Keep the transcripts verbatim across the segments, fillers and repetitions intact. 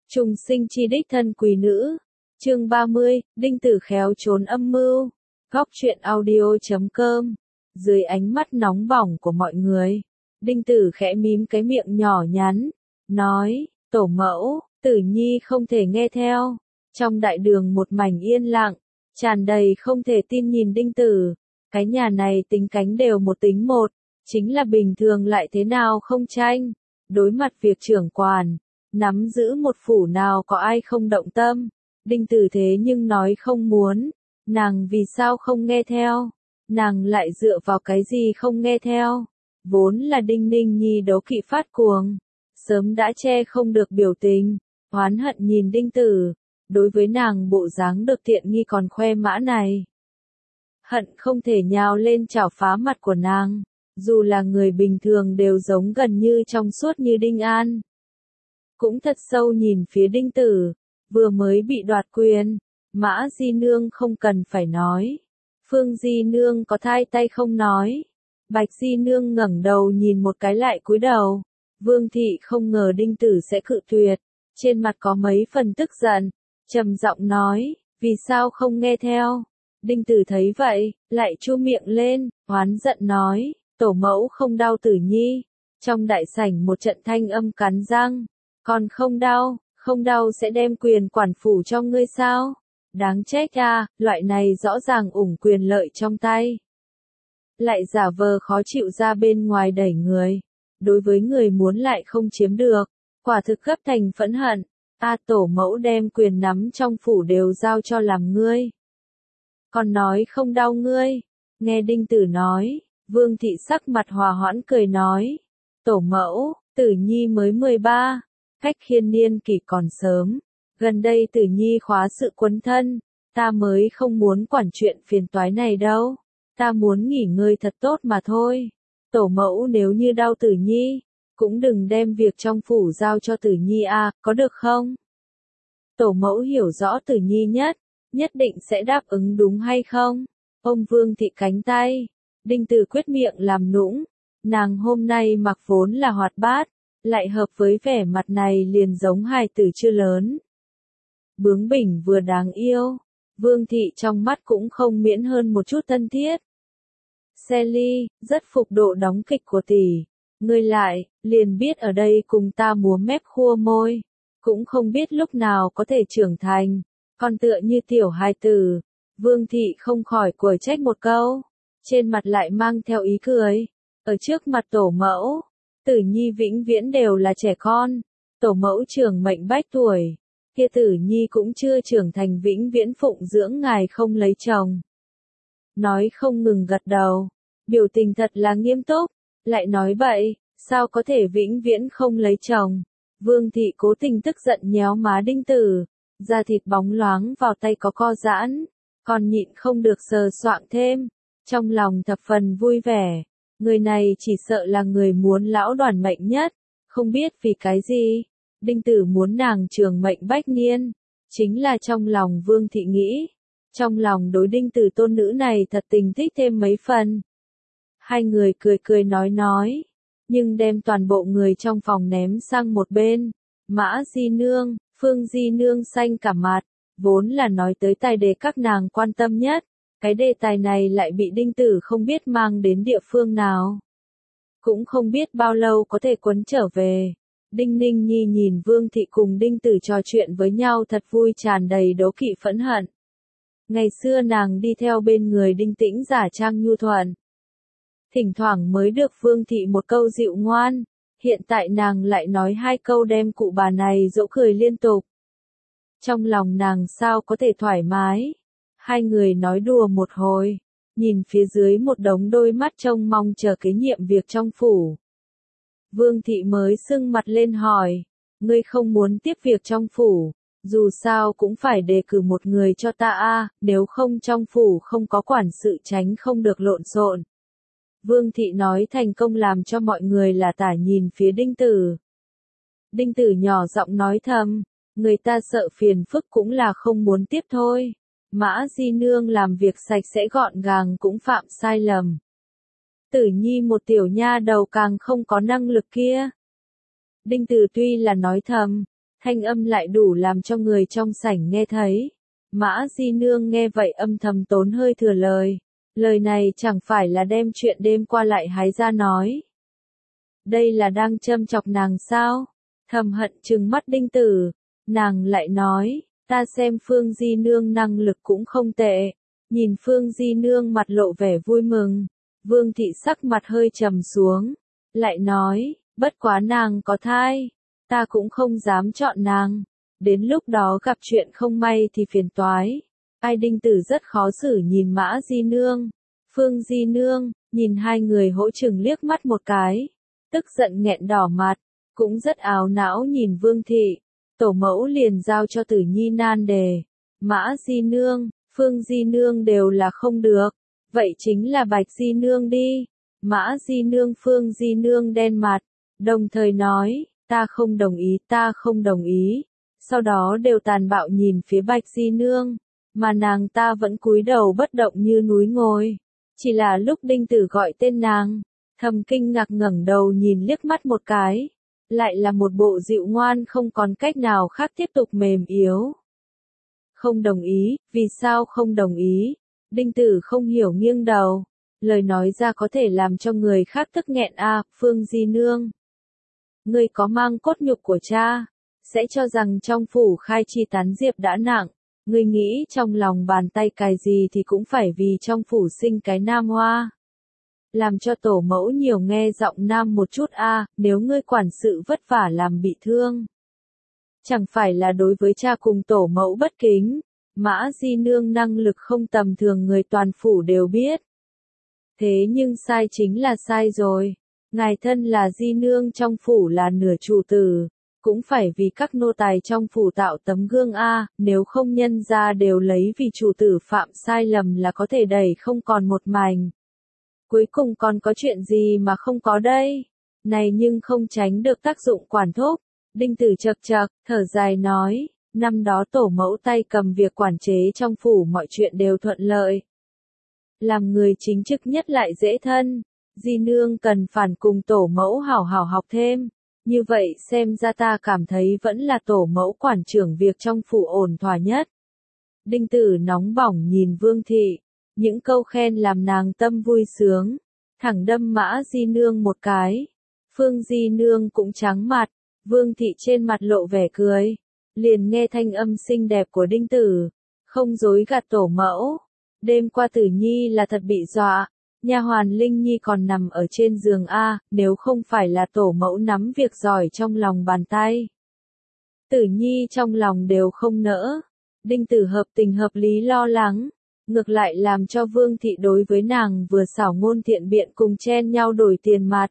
Trùng sinh chi đích thân quý nữ. Chương ba mươi, Đinh Tử khéo trốn âm mưu. Góc truyện audio chấm com. Dưới ánh mắt nóng bỏng của mọi người, Đinh Tử khẽ mím cái miệng nhỏ nhắn, nói, tổ mẫu, Tử Nhi không thể nghe theo. Trong đại đường một mảnh yên lặng, tràn đầy không thể tin nhìn Đinh Tử. Cái nhà này tính cánh đều một tính một, chính là bình thường lại thế nào không tranh. Đối mặt việc trưởng quản, nắm giữ một phủ nào có ai không động tâm. Đinh Tử thế nhưng nói không muốn, nàng vì sao không nghe theo, nàng lại dựa vào cái gì không nghe theo. Vốn là Đinh Ninh Nhi đấu kỵ phát cuồng, sớm đã che không được biểu tình, oán hận nhìn Đinh Tử, đối với nàng bộ dáng được tiện nghi còn khoe mã này. Hận không thể nhào lên chảo phá mặt của nàng, dù là người bình thường đều giống gần như trong suốt như Đinh An. Cũng thật sâu nhìn phía Đinh Tử, vừa mới bị đoạt quyền, Mã Di Nương không cần phải nói. Phương Di Nương có thay tay không nói. Bạch Di Nương ngẩng đầu nhìn một cái lại cúi đầu. Vương Thị không ngờ Đinh Tử sẽ cự tuyệt, trên mặt có mấy phần tức giận, trầm giọng nói, vì sao không nghe theo. Đinh Tử thấy vậy, lại chu miệng lên, oán giận nói, tổ mẫu không đau Tử Nhi. Trong đại sảnh một trận thanh âm cắn răng, còn không đau, không đau sẽ đem quyền quản phủ cho ngươi sao? Đáng trách à, loại này rõ ràng ủng quyền lợi trong tay. Lại giả vờ khó chịu ra bên ngoài đẩy người. Đối với người muốn lại không chiếm được, quả thực gấp thành phẫn hận. A tổ mẫu đem quyền nắm trong phủ đều giao cho làm ngươi. Còn nói không đau ngươi. Nghe Đinh Tử nói, Vương Thị sắc mặt hòa hoãn cười nói. Tổ mẫu, Tử Nhi mới mười ba. Cách khiên niên kỷ còn sớm, gần đây Tử Nhi khóa sự quấn thân, ta mới không muốn quản chuyện phiền toái này đâu, ta muốn nghỉ ngơi thật tốt mà thôi. Tổ mẫu nếu như đau Tử Nhi, cũng đừng đem việc trong phủ giao cho Tử Nhi à, có được không? Tổ mẫu hiểu rõ Tử Nhi nhất, nhất định sẽ đáp ứng đúng hay không? Ông Vương Thị cánh tay, Đinh Tử quyết miệng làm nũng, nàng hôm nay mặc vốn là hoạt bát, lại hợp với vẻ mặt này liền giống hài tử chưa lớn. Bướng bỉnh vừa đáng yêu, Vương Thị trong mắt cũng không miễn hơn một chút thân thiết. Sally, rất phục độ đóng kịch của tỷ, ngươi lại, liền biết ở đây cùng ta múa mép khua môi, cũng không biết lúc nào có thể trưởng thành, còn tựa như tiểu hài tử. Vương Thị không khỏi quở trách một câu, trên mặt lại mang theo ý cười, ở trước mặt tổ mẫu. Tử Nhi vĩnh viễn đều là trẻ con, tổ mẫu trưởng mệnh bách tuổi, kia Tử Nhi cũng chưa trưởng thành vĩnh viễn phụng dưỡng ngài không lấy chồng. Nói không ngừng gật đầu, biểu tình thật là nghiêm túc, lại nói bậy, sao có thể vĩnh viễn không lấy chồng. Vương Thị cố tình tức giận nhéo má Đinh Tử, da thịt bóng loáng vào tay có co giãn, còn nhịn không được sờ soạng thêm, trong lòng thập phần vui vẻ. Người này chỉ sợ là người muốn lão đoàn mệnh nhất, không biết vì cái gì. Đinh Tử muốn nàng trường mệnh bách niên, chính là trong lòng Vương Thị nghĩ. Trong lòng đối Đinh Tử tôn nữ này thật tình thích thêm mấy phần. Hai người cười cười nói nói, nhưng đem toàn bộ người trong phòng ném sang một bên. Mã Di Nương, Phương Di Nương xanh cả mặt, vốn là nói tới tài đề các nàng quan tâm nhất. Cái đề tài này lại bị Đinh Tử không biết mang đến địa phương nào. Cũng không biết bao lâu có thể quấn trở về. Đinh Ninh Nhi nhìn Vương Thị cùng Đinh Tử trò chuyện với nhau thật vui tràn đầy đố kỵ phẫn hận. Ngày xưa nàng đi theo bên người Đinh Tĩnh giả trang nhu thuận. Thỉnh thoảng mới được Vương Thị một câu dịu ngoan. Hiện tại nàng lại nói hai câu đem cụ bà này dỗ cười liên tục. Trong lòng nàng sao có thể thoải mái. Hai người nói đùa một hồi, nhìn phía dưới một đống đôi mắt trông mong chờ kế nhiệm việc trong phủ. Vương Thị mới sưng mặt lên hỏi, ngươi không muốn tiếp việc trong phủ, dù sao cũng phải đề cử một người cho ta a, nếu không trong phủ không có quản sự tránh không được lộn xộn. Vương Thị nói thành công làm cho mọi người là tả nhìn phía Đinh Tử. Đinh Tử nhỏ giọng nói thầm, người ta sợ phiền phức cũng là không muốn tiếp thôi. Mã Di Nương làm việc sạch sẽ gọn gàng cũng phạm sai lầm. Tử Nhi một tiểu nha đầu càng không có năng lực kia. Đinh Tử tuy là nói thầm, thanh âm lại đủ làm cho người trong sảnh nghe thấy. Mã Di Nương nghe vậy âm thầm tốn hơi thừa lời. Lời này chẳng phải là đem chuyện đêm qua lại hái ra nói. Đây là đang châm chọc nàng sao? Thầm hận trừng mắt Đinh Tử. Nàng lại nói, ta xem Phương Di Nương năng lực cũng không tệ. Nhìn Phương Di Nương mặt lộ vẻ vui mừng. Vương thị sắc mặt hơi trầm xuống. Lại nói, bất quá nàng có thai. Ta cũng không dám chọn nàng. Đến lúc đó gặp chuyện không may thì phiền toái. Ai Đinh Tử rất khó xử nhìn Mã Di Nương. Phương Di Nương, nhìn hai người hỗ chừng liếc mắt một cái. Tức giận nghẹn đỏ mặt. Cũng rất áo não nhìn Vương thị. Tổ mẫu liền giao cho Tử Nhi nan đề. Mã Di Nương, Phương Di Nương đều là không được. Vậy chính là Bạch Di Nương đi. Mã Di Nương Phương Di Nương đen mặt. Đồng thời nói, ta không đồng ý, ta không đồng ý. Sau đó đều tàn bạo nhìn phía Bạch Di Nương. Mà nàng ta vẫn cúi đầu bất động như núi ngồi. Chỉ là lúc Đinh Tử gọi tên nàng. Thầm kinh ngạc ngẩng đầu nhìn liếc mắt một cái. Lại là một bộ dịu ngoan không còn cách nào khác tiếp tục mềm yếu. Không đồng ý, vì sao không đồng ý? Đinh Tử không hiểu nghiêng đầu. Lời nói ra có thể làm cho người khác tức nghẹn à, Phương Di Nương. Ngươi có mang cốt nhục của cha, sẽ cho rằng trong phủ khai chi tán diệp đã nặng. Ngươi nghĩ trong lòng bàn tay cài gì thì cũng phải vì trong phủ sinh cái nam hoa. Làm cho tổ mẫu nhiều nghe giọng nam một chút a, à, nếu ngươi quản sự vất vả làm bị thương. Chẳng phải là đối với cha cùng tổ mẫu bất kính. Mã Di Nương năng lực không tầm thường người toàn phủ đều biết. Thế nhưng sai chính là sai rồi. Ngài thân là Di Nương trong phủ là nửa chủ tử. Cũng phải vì các nô tài trong phủ tạo tấm gương a, nếu không nhân ra đều lấy vì chủ tử phạm sai lầm là có thể đẩy không còn một mảnh. Cuối cùng còn có chuyện gì mà không có đây? Này nhưng không tránh được tác dụng quản thúc. Đinh Tử chậc chậc, thở dài nói, năm đó tổ mẫu tay cầm việc quản chế trong phủ mọi chuyện đều thuận lợi. Làm người chính trực nhất lại dễ thân, Di Nương cần phản cùng tổ mẫu hảo hảo học thêm. Như vậy xem ra ta cảm thấy vẫn là tổ mẫu quản trưởng việc trong phủ ổn thỏa nhất. Đinh Tử nóng bỏng nhìn Vương thị, những câu khen làm nàng tâm vui sướng, thẳng đâm Mã Di Nương một cái. Phương Di Nương cũng trắng mặt, Vương thị trên mặt lộ vẻ cười, liền nghe thanh âm xinh đẹp của Đinh Tử, không dối gạt tổ mẫu. Đêm qua Tử Nhi là thật bị dọa, nha hoàn Linh Nhi còn nằm ở trên giường a, nếu không phải là tổ mẫu nắm việc giỏi trong lòng bàn tay. Tử Nhi trong lòng đều không nỡ. Đinh Tử hợp tình hợp lý lo lắng, ngược lại làm cho Vương thị đối với nàng vừa xảo ngôn thiện biện cùng chen nhau đổi tiền mặt.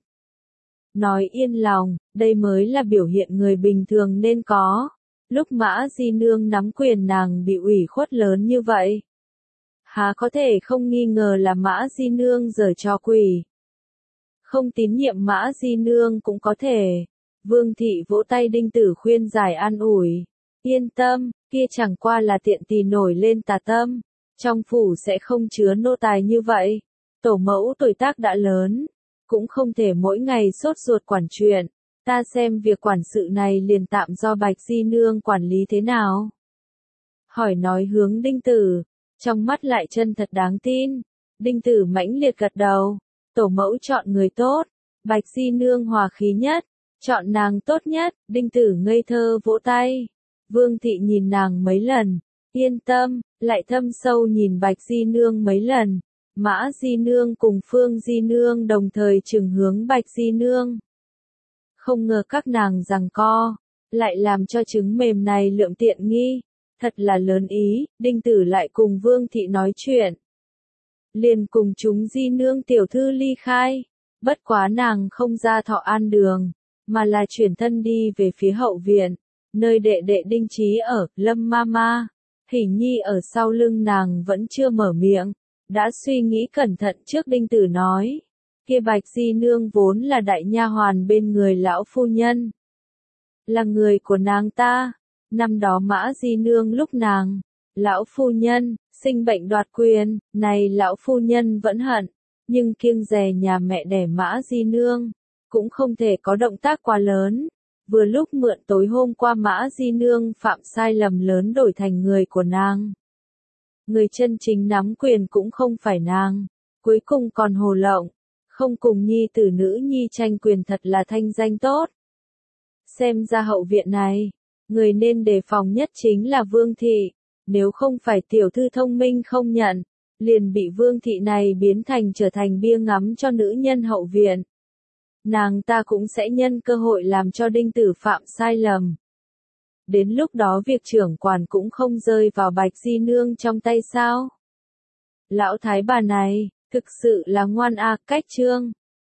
Nói yên lòng, đây mới là biểu hiện người bình thường nên có. Lúc Mã Di Nương nắm quyền nàng bị ủy khuất lớn như vậy. Há có thể không nghi ngờ là Mã Di Nương giở trò quỷ. Không tín nhiệm Mã Di Nương cũng có thể. Vương thị vỗ tay Đinh Tử khuyên giải an ủi. Yên tâm, kia chẳng qua là tiện tì nổi lên tà tâm. Trong phủ sẽ không chứa nô tài như vậy. Tổ mẫu tuổi tác đã lớn, cũng không thể mỗi ngày sốt ruột quản chuyện. Ta xem việc quản sự này liền tạm do Bạch Di Nương quản lý thế nào. Hỏi nói hướng Đinh Tử, trong mắt lại chân thật đáng tin. Đinh Tử mãnh liệt gật đầu. Tổ mẫu chọn người tốt, Bạch Di Nương hòa khí nhất, chọn nàng tốt nhất. Đinh Tử ngây thơ vỗ tay. Vương thị nhìn nàng mấy lần, yên tâm, lại thâm sâu nhìn Bạch Di Nương mấy lần. Mã Di Nương cùng Phương Di Nương đồng thời trừng hướng Bạch Di Nương. Không ngờ các nàng giằng co, lại làm cho trứng mềm này lượm tiện nghi. Thật là lớn ý. Đinh Tử lại cùng Vương thị nói chuyện. Liền cùng chúng Di Nương tiểu thư ly khai. Bất quá nàng không ra Thọ An đường, mà là chuyển thân đi về phía hậu viện, nơi đệ đệ Đinh Chí ở. Lâm Mama, Hỷ Nhi ở sau lưng nàng vẫn chưa mở miệng, đã suy nghĩ cẩn thận trước. Đinh Tử nói, kia Bạch Di Nương vốn là đại nha hoàn bên người lão phu nhân, là người của nàng ta. Năm đó Mã Di Nương lúc nàng, lão phu nhân, sinh bệnh đoạt quyền, này lão phu nhân vẫn hận, nhưng kiêng dè nhà mẹ đẻ Mã Di Nương, cũng không thể có động tác quá lớn. Vừa lúc mượn tối hôm qua Mã Di Nương phạm sai lầm lớn đổi thành người của nàng. Người chân chính nắm quyền cũng không phải nàng, cuối cùng còn hồ lộng, không cùng nhi tử nữ nhi tranh quyền thật là thanh danh tốt. Xem ra hậu viện này, người nên đề phòng nhất chính là Vương Thị, nếu không phải tiểu thư thông minh không nhận, liền bị Vương Thị này biến thành trở thành bia ngắm cho nữ nhân hậu viện. Nàng ta cũng sẽ nhân cơ hội làm cho đinh tử phạm sai lầm. Đến lúc đó việc trưởng quản cũng không rơi vào Bạch Di Nương trong tay sao? Lão thái bà này, thực sự là ngoan a cách trương.